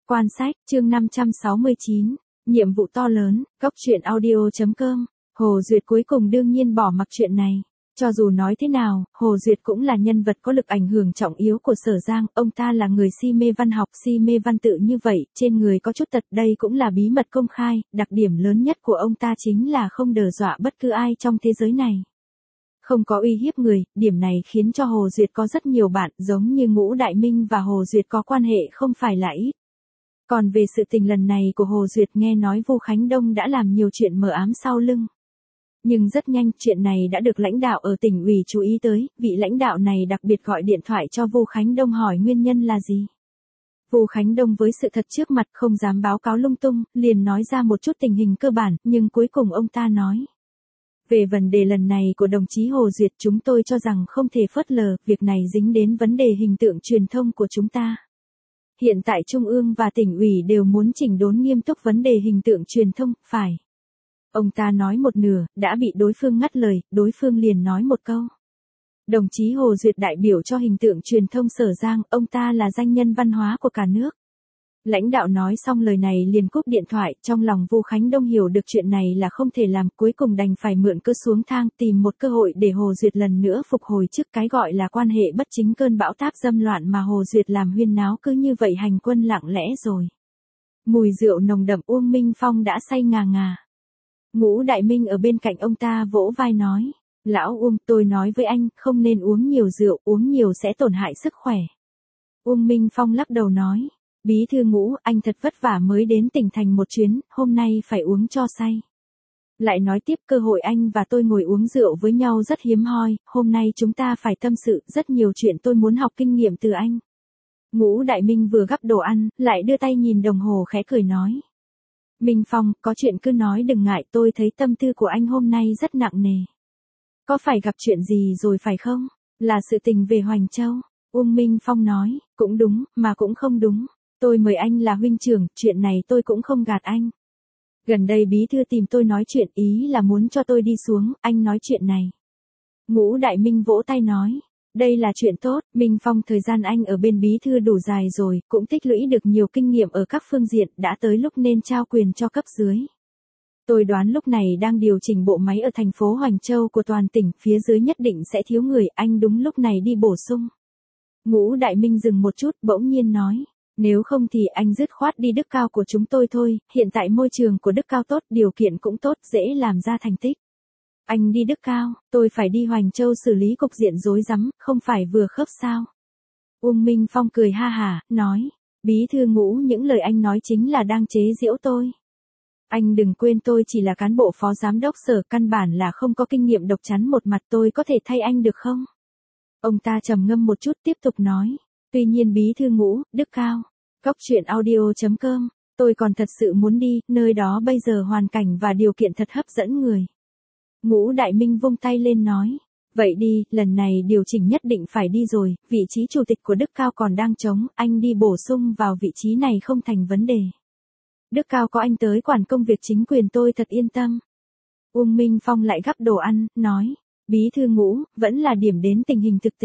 Quan sách, chương 569, nhiệm vụ to lớn, góc truyện audio.com, Hồ Duyệt cuối cùng đương nhiên bỏ mặc chuyện này. Cho dù nói thế nào, Hồ Duyệt cũng là nhân vật có lực ảnh hưởng trọng yếu của Sở Giang, ông ta là người si mê văn học, si mê văn tự như vậy, trên người có chút tật, đây cũng là bí mật công khai, đặc điểm lớn nhất của ông ta chính là không đe dọa bất cứ ai trong thế giới này. Không có uy hiếp người, điểm này khiến cho Hồ Duyệt có rất nhiều bạn, giống như Ngũ Đại Minh và Hồ Duyệt có quan hệ không phải là ít. Còn về sự tình lần này của Hồ Duyệt nghe nói Vu Khánh Đông đã làm nhiều chuyện mờ ám sau lưng. Nhưng rất nhanh chuyện này đã được lãnh đạo ở tỉnh ủy chú ý tới, vị lãnh đạo này đặc biệt gọi điện thoại cho Vu Khánh Đông hỏi nguyên nhân là gì. Vu Khánh Đông với sự thật trước mặt không dám báo cáo lung tung, liền nói ra một chút tình hình cơ bản, nhưng cuối cùng ông ta nói. Về vấn đề lần này của đồng chí Hồ Duyệt chúng tôi cho rằng không thể phớt lờ, việc này dính đến vấn đề hình tượng truyền thông của chúng ta. Hiện tại Trung ương và tỉnh ủy đều muốn chỉnh đốn nghiêm túc vấn đề hình tượng truyền thông, phải. Ông ta nói một nửa, đã bị đối phương ngắt lời, đối phương liền nói một câu. Đồng chí Hồ Duyệt đại biểu cho hình tượng truyền thông Sở Giang, ông ta là danh nhân văn hóa của cả nước. Lãnh đạo nói xong lời này liền cúp điện thoại, trong lòng Vu Khánh Đông hiểu được chuyện này là không thể làm, cuối cùng đành phải mượn cơ xuống thang tìm một cơ hội để Hồ Duyệt lần nữa phục hồi trước cái gọi là quan hệ bất chính cơn bão táp dâm loạn mà Hồ Duyệt làm huyên náo cứ như vậy hành quân lặng lẽ rồi. Mùi rượu nồng đậm Uông Minh Phong đã say ngà ngà. Ngũ Đại Minh ở bên cạnh ông ta vỗ vai nói, lão Uông tôi nói với anh không nên uống nhiều rượu, uống nhiều sẽ tổn hại sức khỏe. Uông Minh Phong lắc đầu nói. Bí thư Ngũ, anh thật vất vả mới đến tỉnh thành một chuyến, hôm nay phải uống cho say. Lại nói tiếp cơ hội anh và tôi ngồi uống rượu với nhau rất hiếm hoi, hôm nay chúng ta phải tâm sự, rất nhiều chuyện tôi muốn học kinh nghiệm từ anh. Ngũ Đại Minh vừa gắp đồ ăn, lại đưa tay nhìn đồng hồ khẽ cười nói. Minh Phong, có chuyện cứ nói đừng ngại, tôi thấy tâm tư của anh hôm nay rất nặng nề. Có phải gặp chuyện gì rồi phải không? Là sự tình về Hoành Châu. Uông Minh Phong nói, cũng đúng, mà cũng không đúng. Tôi mời anh là huynh trưởng, chuyện này tôi cũng không gạt anh. Gần đây bí thư tìm tôi nói chuyện, ý là muốn cho tôi đi xuống, anh nói chuyện này. Ngũ Đại Minh vỗ tay nói, đây là chuyện tốt, Minh Phong thời gian anh ở bên bí thư đủ dài rồi, cũng tích lũy được nhiều kinh nghiệm ở các phương diện, đã tới lúc nên trao quyền cho cấp dưới. Tôi đoán lúc này đang điều chỉnh bộ máy ở thành phố Hoành Châu của toàn tỉnh, phía dưới nhất định sẽ thiếu người, anh đúng lúc này đi bổ sung. Ngũ Đại Minh dừng một chút, bỗng nhiên nói. Nếu không thì anh dứt khoát đi Đức Cao của chúng tôi thôi, hiện tại môi trường của Đức Cao tốt, điều kiện cũng tốt, dễ làm ra thành tích. Anh đi Đức Cao, tôi phải đi Hoành Châu xử lý cục diện rối rắm, không phải vừa khớp sao. Uông Minh Phong cười ha hả, nói, bí thư Ngũ những lời anh nói chính là đang chế giễu tôi. Anh đừng quên tôi chỉ là cán bộ phó giám đốc Sở, căn bản là không có kinh nghiệm độc chắn một mặt, tôi có thể thay anh được không? Ông ta trầm ngâm một chút tiếp tục nói. Tuy nhiên bí thư Ngũ, Đức Cao, góc truyện audio.com, tôi còn thật sự muốn đi, nơi đó bây giờ hoàn cảnh và điều kiện thật hấp dẫn người. Ngũ Đại Minh vung tay lên nói, vậy đi, lần này điều chỉnh nhất định phải đi rồi, vị trí chủ tịch của Đức Cao còn đang trống, anh đi bổ sung vào vị trí này không thành vấn đề. Đức Cao có anh tới quản công việc chính quyền tôi thật yên tâm. Uông Minh Phong lại gắp đồ ăn, nói, bí thư Ngũ, vẫn là điểm đến tình hình thực tế.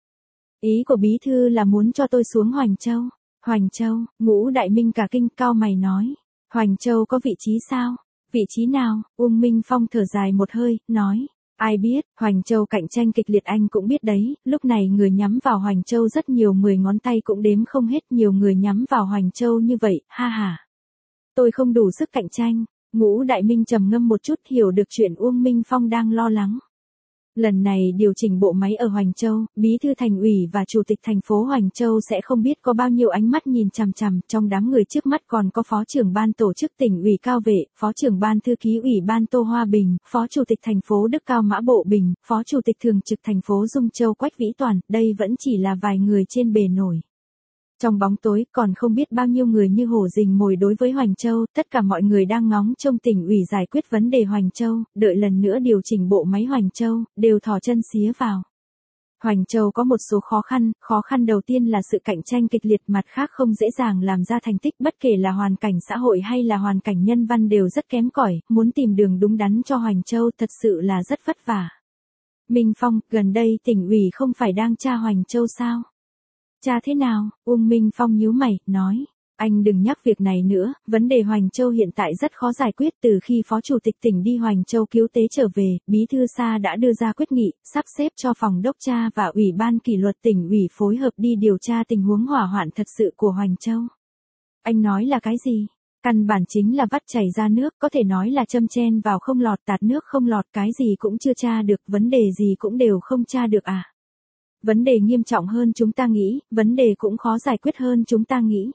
Ý của bí thư là muốn cho tôi xuống Hoành Châu. Hoành Châu, Ngũ Đại Minh cả kinh, cao mày nói. Hoành Châu có vị trí sao? Vị trí nào? Uông Minh Phong thở dài một hơi, nói. Ai biết, Hoành Châu cạnh tranh kịch liệt anh cũng biết đấy, lúc này người nhắm vào Hoành Châu rất nhiều, 10 ngón tay cũng đếm không hết, nhiều người nhắm vào Hoành Châu như vậy, ha ha. Tôi không đủ sức cạnh tranh. Ngũ Đại Minh trầm ngâm một chút, hiểu được chuyện Uông Minh Phong đang lo lắng. Lần này điều chỉnh bộ máy ở Hoành Châu, bí thư thành ủy và chủ tịch thành phố Hoành Châu sẽ không biết có bao nhiêu ánh mắt nhìn chằm chằm, trong đám người trước mắt còn có phó trưởng ban tổ chức tỉnh ủy Cao Vệ, phó trưởng ban thư ký ủy ban Tô Hoa Bình, phó chủ tịch thành phố Đức Cao Mã Bộ Bình, phó chủ tịch thường trực thành phố Dung Châu Quách Vĩ Toàn, đây vẫn chỉ là vài người trên bề nổi. Trong bóng tối còn không biết bao nhiêu người như hổ rình mồi đối với Hoành Châu, tất cả mọi người đang ngóng trông tỉnh ủy giải quyết vấn đề Hoành Châu, đợi lần nữa điều chỉnh bộ máy Hoành Châu, đều thò chân xía vào. Hoành Châu có một số khó khăn đầu tiên là sự cạnh tranh kịch liệt, mặt khác không dễ dàng làm ra thành tích, bất kể là hoàn cảnh xã hội hay là hoàn cảnh nhân văn đều rất kém cỏi, muốn tìm đường đúng đắn cho Hoành Châu thật sự là rất vất vả. Minh Phong, gần đây tỉnh ủy không phải đang tra Hoành Châu sao? Cha thế nào? Uông Minh Phong nhíu mày, nói. Anh đừng nhắc việc này nữa, vấn đề Hoành Châu hiện tại rất khó giải quyết. Từ khi Phó Chủ tịch tỉnh đi Hoành Châu cứu tế trở về, Bí thư Sa đã đưa ra quyết nghị, sắp xếp cho Phòng Đốc tra và Ủy ban kỷ luật tỉnh ủy phối hợp đi điều tra tình huống hỏa hoạn thật sự của Hoành Châu. Anh nói là cái gì? Căn bản chính là vắt chảy ra nước, có thể nói là châm chen vào không lọt, tạt nước không lọt, cái gì cũng chưa tra được, vấn đề gì cũng đều không tra được à? Vấn đề nghiêm trọng hơn chúng ta nghĩ, vấn đề cũng khó giải quyết hơn chúng ta nghĩ.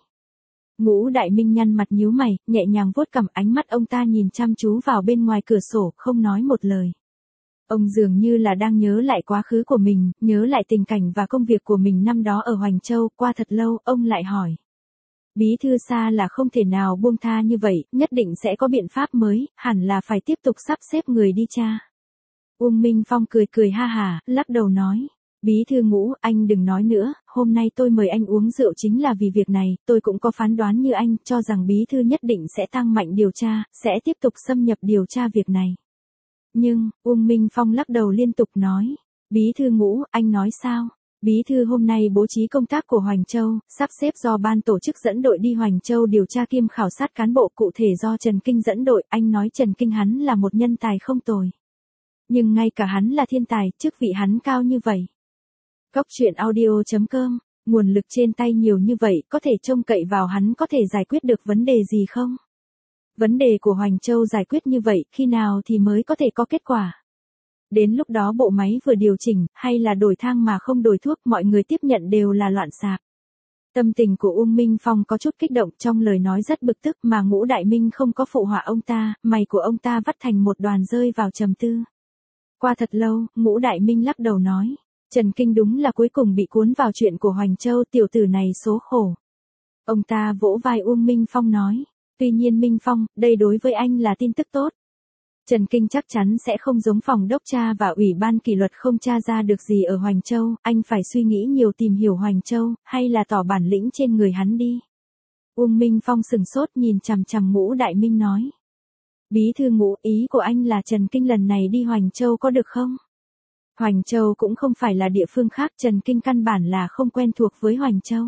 Ngũ Đại Minh nhăn mặt nhíu mày, nhẹ nhàng vuốt cằm, ánh mắt ông ta nhìn chăm chú vào bên ngoài cửa sổ, không nói một lời. Ông dường như là đang nhớ lại quá khứ của mình, nhớ lại tình cảnh và công việc của mình năm đó ở Hoành Châu. Qua thật lâu, ông lại hỏi. Bí thư Sa là không thể nào buông tha như vậy, nhất định sẽ có biện pháp mới, hẳn là phải tiếp tục sắp xếp người đi tra. Uông Minh Phong cười cười ha hả, lắc đầu nói. Bí thư Ngũ, anh đừng nói nữa, hôm nay tôi mời anh uống rượu chính là vì việc này, tôi cũng có phán đoán như anh, cho rằng bí thư nhất định sẽ tăng mạnh điều tra, sẽ tiếp tục xâm nhập điều tra việc này. Nhưng, Uông Minh Phong lắc đầu liên tục nói. Bí thư Ngũ, anh nói sao? Bí thư hôm nay bố trí công tác của Hoành Châu, sắp xếp do ban tổ chức dẫn đội đi Hoành Châu điều tra kiêm khảo sát cán bộ, cụ thể do Trần Kinh dẫn đội. Anh nói Trần Kinh hắn là một nhân tài không tồi. Nhưng ngay cả hắn là thiên tài, chức vị hắn cao như vậy. Cóc truyện audio.com, nguồn lực trên tay nhiều như vậy, có thể trông cậy vào hắn có thể giải quyết được vấn đề gì không? Vấn đề của Hoành Châu giải quyết như vậy, khi nào thì mới có thể có kết quả? Đến lúc đó bộ máy vừa điều chỉnh, hay là đổi thang mà không đổi thuốc, mọi người tiếp nhận đều là loạn xạc. Tâm tình của Uông Minh Phong có chút kích động, trong lời nói rất bực tức, mà Ngũ Đại Minh không có phụ họa ông ta, mày của ông ta vắt thành một đoàn rơi vào trầm tư. Qua thật lâu, Ngũ Đại Minh lắc đầu nói. Trần Kinh đúng là cuối cùng bị cuốn vào chuyện của Hoành Châu, tiểu tử này số khổ. Ông ta vỗ vai Uông Minh Phong nói. Tuy nhiên Minh Phong, đây đối với anh là tin tức tốt. Trần Kinh chắc chắn sẽ không giống Phòng Đốc tra và Ủy ban kỷ luật không tra ra được gì ở Hoành Châu, anh phải suy nghĩ nhiều tìm hiểu Hoành Châu, hay là tỏ bản lĩnh trên người hắn đi. Uông Minh Phong sừng sốt nhìn chằm chằm Ngũ Đại Minh nói. Bí thư Ngũ, ý của anh là Trần Kinh lần này đi Hoành Châu có được không? Hoành Châu cũng không phải là địa phương khác, Trần Kinh căn bản là không quen thuộc với Hoành Châu.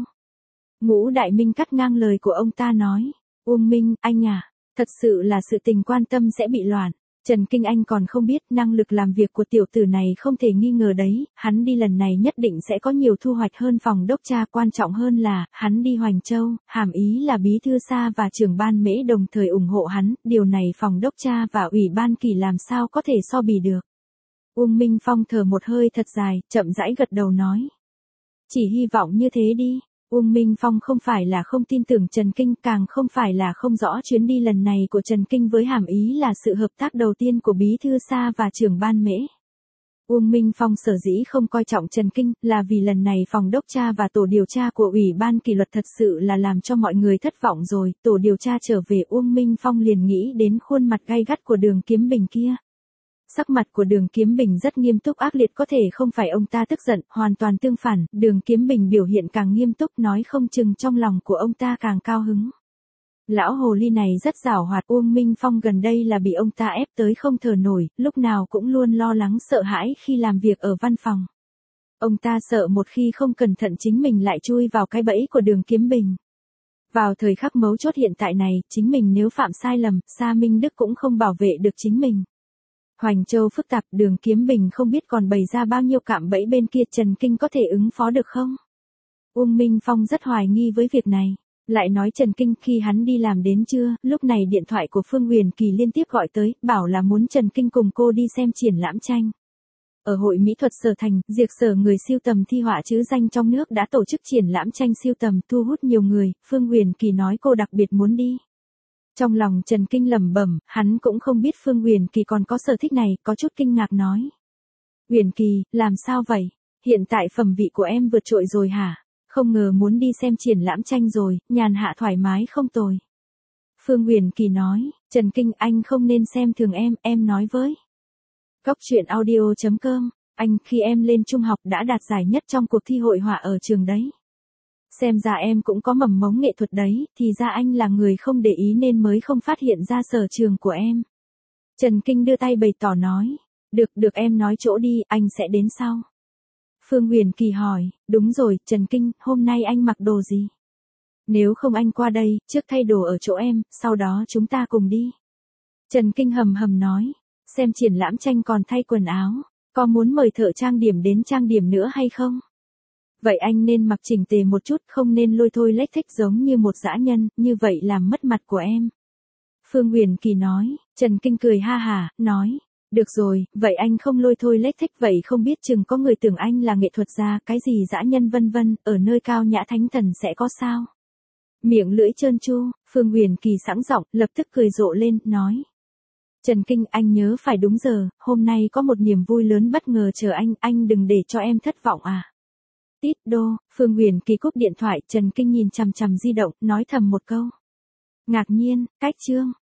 Ngũ Đại Minh cắt ngang lời của ông ta nói. Uông Minh, anh à, thật sự là sự tình quan tâm sẽ bị loạn. Trần Kinh anh còn không biết, năng lực làm việc của tiểu tử này không thể nghi ngờ đấy, hắn đi lần này nhất định sẽ có nhiều thu hoạch hơn Phòng Đốc tra, quan trọng hơn là, hắn đi Hoành Châu, hàm ý là Bí thư Sa và trưởng ban Mễ đồng thời ủng hộ hắn, điều này Phòng Đốc tra và Ủy ban Kỷ làm sao có thể so bì được. Uông Minh Phong thở một hơi thật dài, chậm rãi gật đầu nói. Chỉ hy vọng như thế đi. Uông Minh Phong không phải là không tin tưởng Trần Kinh, càng không phải là không rõ chuyến đi lần này của Trần Kinh với hàm ý là sự hợp tác đầu tiên của Bí thư Sa và trưởng ban Mễ. Uông Minh Phong sở dĩ không coi trọng Trần Kinh, là vì lần này Phòng Đốc tra và tổ điều tra của Ủy ban kỷ luật thật sự là làm cho mọi người thất vọng rồi, tổ điều tra trở về Uông Minh Phong liền nghĩ đến khuôn mặt gay gắt của Đường Kiếm Bình kia. Sắc mặt của Đường Kiếm Bình rất nghiêm túc ác liệt, có thể không phải ông ta tức giận, hoàn toàn tương phản, Đường Kiếm Bình biểu hiện càng nghiêm túc, nói không chừng trong lòng của ông ta càng cao hứng. Lão hồ ly này rất giảo hoạt, Uông Minh Phong gần đây là bị ông ta ép tới không thở nổi, lúc nào cũng luôn lo lắng sợ hãi khi làm việc ở văn phòng. Ông ta sợ một khi không cẩn thận chính mình lại chui vào cái bẫy của Đường Kiếm Bình. Vào thời khắc mấu chốt hiện tại này, chính mình nếu phạm sai lầm, Sa Minh Đức cũng không bảo vệ được chính mình. Hoành Châu phức tạp, Đường Kiếm Bình không biết còn bày ra bao nhiêu cạm bẫy bên kia, Trần Kinh có thể ứng phó được không? Uông Minh Phong rất hoài nghi với việc này. Lại nói Trần Kinh khi hắn đi làm đến trưa, lúc này điện thoại của Phương Huyền Kỳ liên tiếp gọi tới, bảo là muốn Trần Kinh cùng cô đi xem triển lãm tranh. Ở Hội Mỹ thuật Sở Thành, Diệt Sở người siêu tầm thi họa chữ danh trong nước đã tổ chức triển lãm tranh siêu tầm thu hút nhiều người, Phương Huyền Kỳ nói cô đặc biệt muốn đi. Trong lòng Trần Kinh lẩm bẩm, hắn cũng không biết Phương Huyền Kỳ còn có sở thích này, có chút kinh ngạc nói. Huyền Kỳ, làm sao vậy? Hiện tại phẩm vị của em vượt trội rồi hả? Không ngờ muốn đi xem triển lãm tranh rồi, nhàn hạ thoải mái không tồi. Phương Huyền Kỳ nói, Trần Kinh anh không nên xem thường em nói với. Cóc truyện audio.com, anh khi em lên trung học đã đạt giải nhất trong cuộc thi hội họa ở trường đấy. Xem ra em cũng có mầm mống nghệ thuật đấy, thì ra anh là người không để ý nên mới không phát hiện ra sở trường của em. Trần Kinh đưa tay bày tỏ nói, được em nói chỗ đi, anh sẽ đến sau. Phương Huyền Kỳ hỏi, đúng rồi, Trần Kinh, hôm nay anh mặc đồ gì? Nếu không anh qua đây, trước thay đồ ở chỗ em, sau đó chúng ta cùng đi. Trần Kinh hầm hầm nói. Xem triển lãm tranh còn thay quần áo. Có muốn mời thợ trang điểm đến trang điểm nữa hay không? Vậy anh nên mặc chỉnh tề một chút, không nên lôi thôi lếch thếch giống như một dã nhân, như vậy làm mất mặt của em. Phương Huyền Kỳ nói. Trần Kinh cười ha hả, nói. Được rồi, vậy anh không lôi thôi lếch thếch, vậy không biết chừng có người tưởng anh là nghệ thuật gia, cái gì dã nhân vân vân, ở nơi cao nhã thánh thần sẽ có sao? Miệng lưỡi trơn tru, Phương Huyền Kỳ sẵn giọng, lập tức cười rộ lên, nói. Trần Kinh, anh nhớ phải đúng giờ, hôm nay có một niềm vui lớn bất ngờ chờ anh đừng để cho em thất vọng à. Tít đô, Phương Huyền Kỳ cúp điện thoại, Trần Kinh nhìn chằm chằm di động, nói thầm một câu. Ngạc nhiên, cách chương.